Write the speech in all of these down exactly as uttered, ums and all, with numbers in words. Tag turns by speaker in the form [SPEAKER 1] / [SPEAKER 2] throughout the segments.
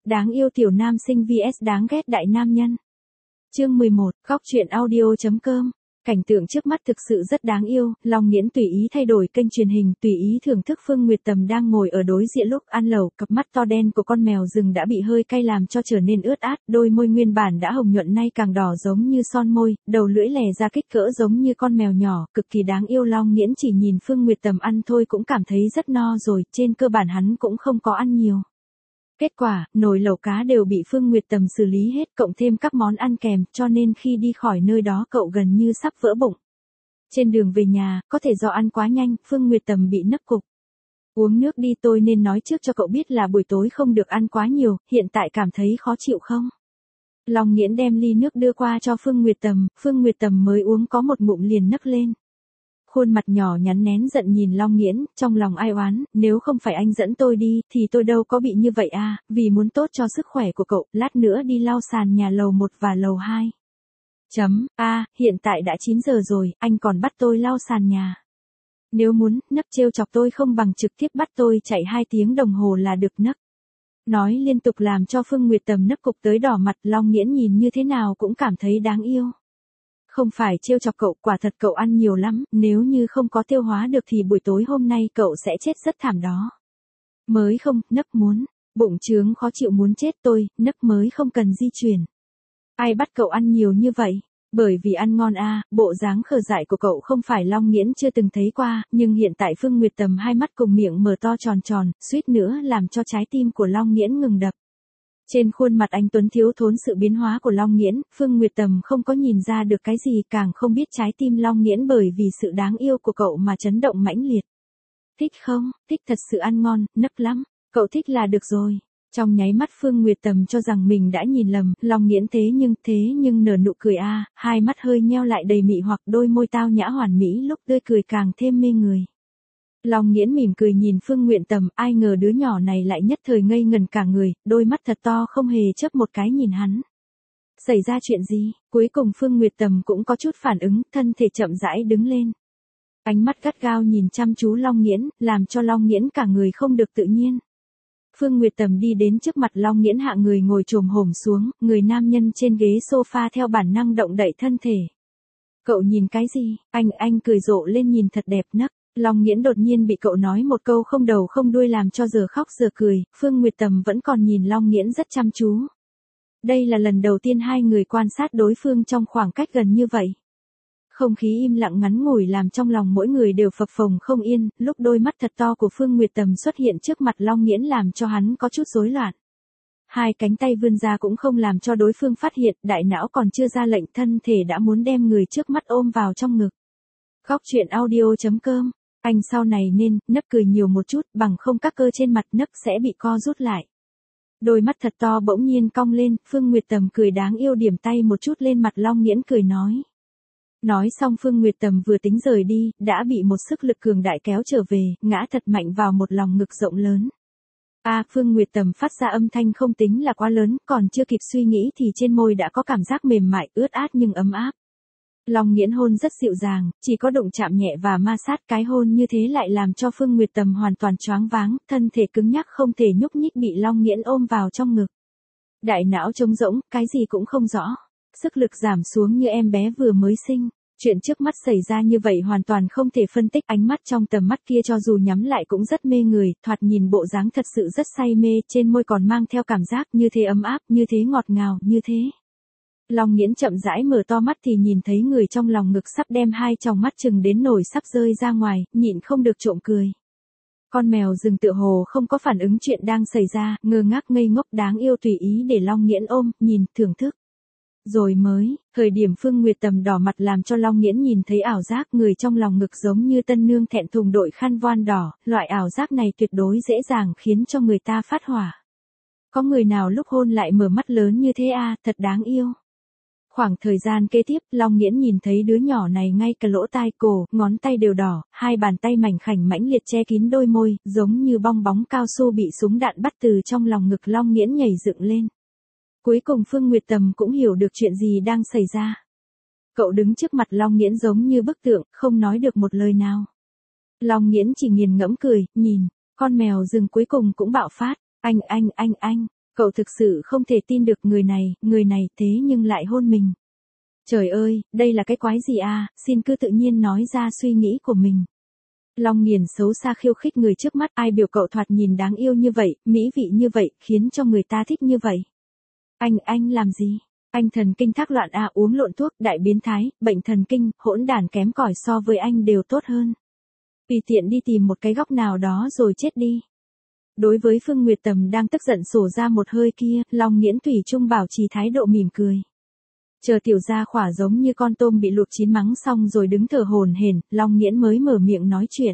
[SPEAKER 1] Đáng yêu tiểu nam sinh vs đáng ghét đại nam nhân. Chương mười một, Góc truyện audio chấm com. Cảnh tượng trước mắt thực sự rất đáng yêu, Long Nghiễn tùy ý thay đổi kênh truyền hình, tùy ý thưởng thức Phương Nguyệt Tầm đang ngồi ở đối diện lúc ăn lẩu, cặp mắt to đen của con mèo rừng đã bị hơi cay làm cho trở nên ướt át, đôi môi nguyên bản đã hồng nhuận nay càng đỏ giống như son môi, đầu lưỡi lè ra kích cỡ giống như con mèo nhỏ, cực kỳ đáng yêu. Long Nghiễn chỉ nhìn Phương Nguyệt Tầm ăn thôi cũng cảm thấy rất no rồi, trên cơ bản hắn cũng không có ăn nhiều. Kết quả, nồi lẩu cá đều bị Phương Nguyệt Tầm xử lý hết, cộng thêm các món ăn kèm, cho nên khi đi khỏi nơi đó cậu gần như sắp vỡ bụng. Trên đường về nhà, có thể do ăn quá nhanh, Phương Nguyệt Tầm bị nấc cục. Uống nước đi, tôi nên nói trước cho cậu biết là buổi tối không được ăn quá nhiều, hiện tại cảm thấy khó chịu không? Long Nghiễn đem ly nước đưa qua cho Phương Nguyệt Tầm, Phương Nguyệt Tầm mới uống có một ngụm liền nấc lên. Khuôn mặt nhỏ nhắn nén giận nhìn Long Nghiễn, trong lòng ai oán, nếu không phải anh dẫn tôi đi, thì tôi đâu có bị như vậy à, vì muốn tốt cho sức khỏe của cậu, lát nữa đi lau sàn nhà lầu một và lầu hai. Chấm, a à, hiện tại đã chín giờ rồi, anh còn bắt tôi lau sàn nhà. Nếu muốn, nấc trêu chọc tôi không bằng trực tiếp bắt tôi chạy hai tiếng đồng hồ là được nấc. Nói liên tục làm cho Phương Nguyệt Tầm nấc cục tới đỏ mặt, Long Nghiễn nhìn như thế nào cũng cảm thấy đáng yêu. Không phải trêu chọc cậu, quả thật cậu ăn nhiều lắm, nếu như không có tiêu hóa được thì buổi tối hôm nay cậu sẽ chết rất thảm đó. Mới không, nấc muốn, bụng trướng khó chịu muốn chết tôi, nấc mới không cần di chuyển. Ai bắt cậu ăn nhiều như vậy? Bởi vì ăn ngon a, à, bộ dáng khờ dại của cậu không phải Long Nghiễn chưa từng thấy qua, nhưng hiện tại Phương Nguyệt Tầm hai mắt cùng miệng mở to tròn tròn, suýt nữa làm cho trái tim của Long Nghiễn ngừng đập. Trên khuôn mặt anh tuấn thiếu thốn sự biến hóa của Long Nghiễn, Phương Nguyệt Tầm không có nhìn ra được cái gì, càng không biết trái tim Long Nghiễn bởi vì sự đáng yêu của cậu mà chấn động mãnh liệt. Thích không? Thích thật sự ăn ngon, nấc lắm, cậu thích là được rồi. Trong nháy mắt Phương Nguyệt Tầm cho rằng mình đã nhìn lầm, Long Nghiễn thế nhưng, thế nhưng nở nụ cười a, à, hai mắt hơi nheo lại đầy mị hoặc, đôi môi tao nhã hoàn mỹ lúc tươi cười càng thêm mê người. Long Nghiễn mỉm cười nhìn Phương Nguyệt Tầm, ai ngờ đứa nhỏ này lại nhất thời ngây ngần cả người, đôi mắt thật to không hề chớp một cái nhìn hắn. Xảy ra chuyện gì? Cuối cùng Phương Nguyệt Tầm cũng có chút phản ứng, thân thể chậm rãi đứng lên. Ánh mắt gắt gao nhìn chăm chú Long Nghiễn, làm cho Long Nghiễn cả người không được tự nhiên. Phương Nguyệt Tầm đi đến trước mặt Long Nghiễn hạ người ngồi chồm hổm xuống, người nam nhân trên ghế sofa theo bản năng động đậy thân thể. Cậu nhìn cái gì? Anh anh cười rộ lên nhìn thật đẹp nấc. Long Nghiễn đột nhiên bị cậu nói một câu không đầu không đuôi làm cho giờ khóc giờ cười, Phương Nguyệt Tầm vẫn còn nhìn Long Nghiễn rất chăm chú. Đây là lần đầu tiên hai người quan sát đối phương trong khoảng cách gần như vậy. Không khí im lặng ngắn ngủi làm trong lòng mỗi người đều phập phồng không yên, lúc đôi mắt thật to của Phương Nguyệt Tầm xuất hiện trước mặt Long Nghiễn làm cho hắn có chút rối loạn. Hai cánh tay vươn ra cũng không làm cho đối phương phát hiện, đại não còn chưa ra lệnh thân thể đã muốn đem người trước mắt ôm vào trong ngực. Góc truyện audio chấm com. Anh sau này nên, nấc cười nhiều một chút, bằng không các cơ trên mặt nấc sẽ bị co rút lại. Đôi mắt thật to bỗng nhiên cong lên, Phương Nguyệt Tầm cười đáng yêu điểm tay một chút lên mặt Long Nghiễn cười nói. Nói xong Phương Nguyệt Tầm vừa tính rời đi, đã bị một sức lực cường đại kéo trở về, ngã thật mạnh vào một lòng ngực rộng lớn. A à, Phương Nguyệt Tầm phát ra âm thanh không tính là quá lớn, còn chưa kịp suy nghĩ thì trên môi đã có cảm giác mềm mại, ướt át nhưng ấm áp. Long Nghiễn hôn rất dịu dàng, chỉ có đụng chạm nhẹ và ma sát, cái hôn như thế lại làm cho Phương Nguyệt Tầm hoàn toàn choáng váng, thân thể cứng nhắc không thể nhúc nhích bị Long Nghiễn ôm vào trong ngực. Đại não trống rỗng, cái gì cũng không rõ, sức lực giảm xuống như em bé vừa mới sinh. Chuyện trước mắt xảy ra như vậy hoàn toàn không thể phân tích, ánh mắt trong tầm mắt kia cho dù nhắm lại cũng rất mê người, thoạt nhìn bộ dáng thật sự rất say mê, trên môi còn mang theo cảm giác như thế ấm áp, như thế ngọt ngào, như thế. Long Nghiễn chậm rãi mở to mắt thì nhìn thấy người trong lòng ngực sắp đem hai tròng mắt chừng đến nổi sắp rơi ra ngoài, nhịn không được trộm cười. Con mèo rừng tựa hồ không có phản ứng chuyện đang xảy ra, ngơ ngác ngây ngốc đáng yêu tùy ý để Long Nghiễn ôm, nhìn, thưởng thức. Rồi mới, thời điểm Phương Nguyệt Tầm đỏ mặt làm cho Long Nghiễn nhìn thấy ảo giác người trong lòng ngực giống như tân nương thẹn thùng đội khăn voan đỏ, loại ảo giác này tuyệt đối dễ dàng khiến cho người ta phát hỏa. Có người nào lúc hôn lại mở mắt lớn như thế à, thật đáng yêu. Khoảng thời gian kế tiếp, Long Nghiễn nhìn thấy đứa nhỏ này ngay cả lỗ tai cổ, ngón tay đều đỏ, hai bàn tay mảnh khảnh mãnh liệt che kín đôi môi, giống như bong bóng cao su bị súng đạn bắt từ trong lòng ngực Long Nghiễn nhảy dựng lên. Cuối cùng Phương Nguyệt Tầm cũng hiểu được chuyện gì đang xảy ra. Cậu đứng trước mặt Long Nghiễn giống như bức tượng, không nói được một lời nào. Long Nghiễn chỉ nghiền ngẫm cười, nhìn, con mèo rừng cuối cùng cũng bạo phát, anh anh anh anh. Cậu thực sự không thể tin được người này, người này thế nhưng lại hôn mình. Trời ơi, đây là cái quái gì à, xin cứ tự nhiên nói ra suy nghĩ của mình. Long Nghiền xấu xa khiêu khích người trước mắt, ai biểu cậu thoạt nhìn đáng yêu như vậy, mỹ vị như vậy, khiến cho người ta thích như vậy. Anh, anh làm gì? Anh thần kinh thác loạn à, uống lộn thuốc, đại biến thái, bệnh thần kinh, hỗn đản kém cỏi so với anh đều tốt hơn. Tùy tiện đi tìm một cái góc nào đó rồi chết đi. Đối với Phương Nguyệt Tầm đang tức giận sổ ra một hơi kia, Long Nghiễn thủy chung bảo trì thái độ mỉm cười. Chờ tiểu gia khỏa giống như con tôm bị luộc chín mắng xong rồi đứng thở hổn hển, Long Nghiễn mới mở miệng nói chuyện.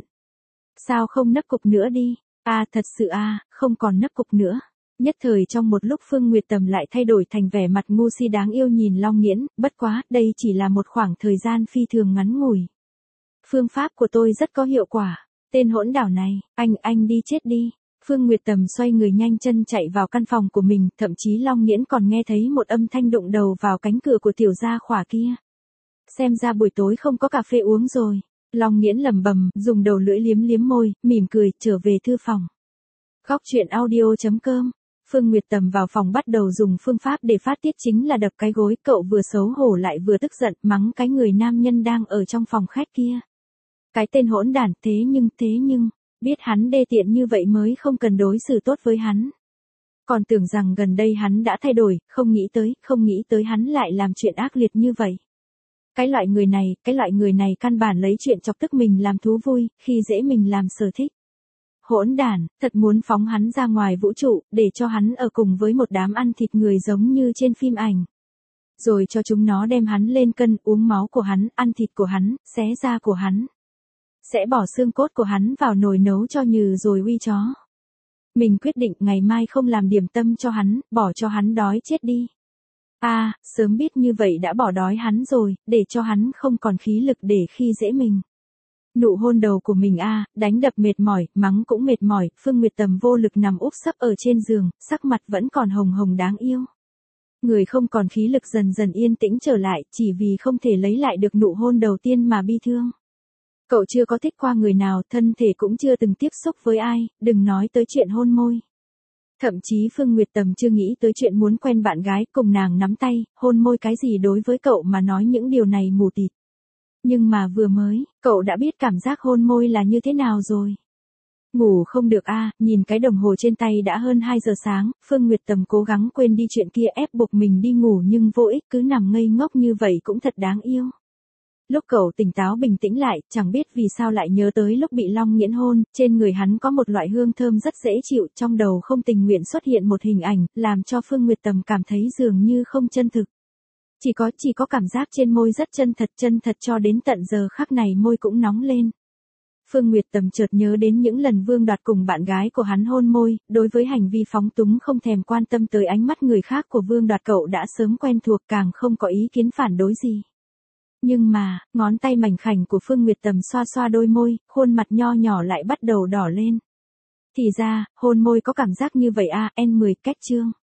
[SPEAKER 1] Sao không nấc cục nữa đi? À thật sự à, không còn nấc cục nữa. Nhất thời trong một lúc Phương Nguyệt Tầm lại thay đổi thành vẻ mặt ngu si đáng yêu nhìn Long Nghiễn, bất quá, đây chỉ là một khoảng thời gian phi thường ngắn ngủi. Phương pháp của tôi rất có hiệu quả. Tên hỗn đảo này, anh, anh đi chết đi. Phương Nguyệt Tầm xoay người nhanh chân chạy vào căn phòng của mình, thậm chí Long Nghiễn còn nghe thấy một âm thanh đụng đầu vào cánh cửa của tiểu gia khỏa kia. Xem ra buổi tối không có cà phê uống rồi. Long Nghiễn lẩm bẩm, dùng đầu lưỡi liếm liếm môi, mỉm cười, trở về thư phòng. Góc truyện audio chấm com. Phương Nguyệt Tầm vào phòng bắt đầu dùng phương pháp để phát tiết chính là đập cái gối, cậu vừa xấu hổ lại vừa tức giận, mắng cái người nam nhân đang ở trong phòng khách kia. Cái tên hỗn đản, thế nhưng, thế nhưng, biết hắn đê tiện như vậy mới không cần đối xử tốt với hắn. Còn tưởng rằng gần đây hắn đã thay đổi, không nghĩ tới, không nghĩ tới hắn lại làm chuyện ác liệt như vậy. Cái loại người này, cái loại người này căn bản lấy chuyện chọc tức mình làm thú vui, khi dễ mình làm sở thích. Hỗn đản, thật muốn phóng hắn ra ngoài vũ trụ, để cho hắn ở cùng với một đám ăn thịt người giống như trên phim ảnh. Rồi cho chúng nó đem hắn lên cân, uống máu của hắn, ăn thịt của hắn, xé da của hắn. Sẽ bỏ xương cốt của hắn vào nồi nấu cho nhừ rồi uy chó. Mình quyết định ngày mai không làm điểm tâm cho hắn, bỏ cho hắn đói chết đi. À, sớm biết như vậy đã bỏ đói hắn rồi, để cho hắn không còn khí lực để khi dễ mình. Nụ hôn đầu của mình a, à, đánh đập mệt mỏi, mắng cũng mệt mỏi, Phương Nguyệt Tầm vô lực nằm úp sấp ở trên giường, sắc mặt vẫn còn hồng hồng đáng yêu. Người không còn khí lực dần dần yên tĩnh trở lại, chỉ vì không thể lấy lại được nụ hôn đầu tiên mà bi thương. Cậu chưa có thích qua người nào, thân thể cũng chưa từng tiếp xúc với ai, đừng nói tới chuyện hôn môi. Thậm chí Phương Nguyệt Tầm chưa nghĩ tới chuyện muốn quen bạn gái, cùng nàng nắm tay, hôn môi cái gì đối với cậu mà nói những điều này mù tịt. Nhưng mà vừa mới, cậu đã biết cảm giác hôn môi là như thế nào rồi. Ngủ không được a, à, nhìn cái đồng hồ trên tay đã hơn hai giờ sáng, Phương Nguyệt Tầm cố gắng quên đi chuyện kia ép buộc mình đi ngủ nhưng vô ích, cứ nằm ngây ngốc như vậy cũng thật đáng yêu. Lúc cậu tỉnh táo bình tĩnh lại, chẳng biết vì sao lại nhớ tới lúc bị Long Nghiễn hôn, trên người hắn có một loại hương thơm rất dễ chịu, trong đầu không tình nguyện xuất hiện một hình ảnh, làm cho Phương Nguyệt Tầm cảm thấy dường như không chân thực. Chỉ có, chỉ có cảm giác trên môi rất chân thật, chân thật cho đến tận giờ khắc này môi cũng nóng lên. Phương Nguyệt Tầm chợt nhớ đến những lần Vương Đoạt cùng bạn gái của hắn hôn môi, đối với hành vi phóng túng không thèm quan tâm tới ánh mắt người khác của Vương Đoạt cậu đã sớm quen thuộc, càng không có ý kiến phản đối gì. Nhưng mà, ngón tay mảnh khảnh của Phương Nguyệt Tầm xoa xoa đôi môi, khuôn mặt nho nhỏ lại bắt đầu đỏ lên. Thì ra, hôn môi có cảm giác như vậy à, en mười cách chương.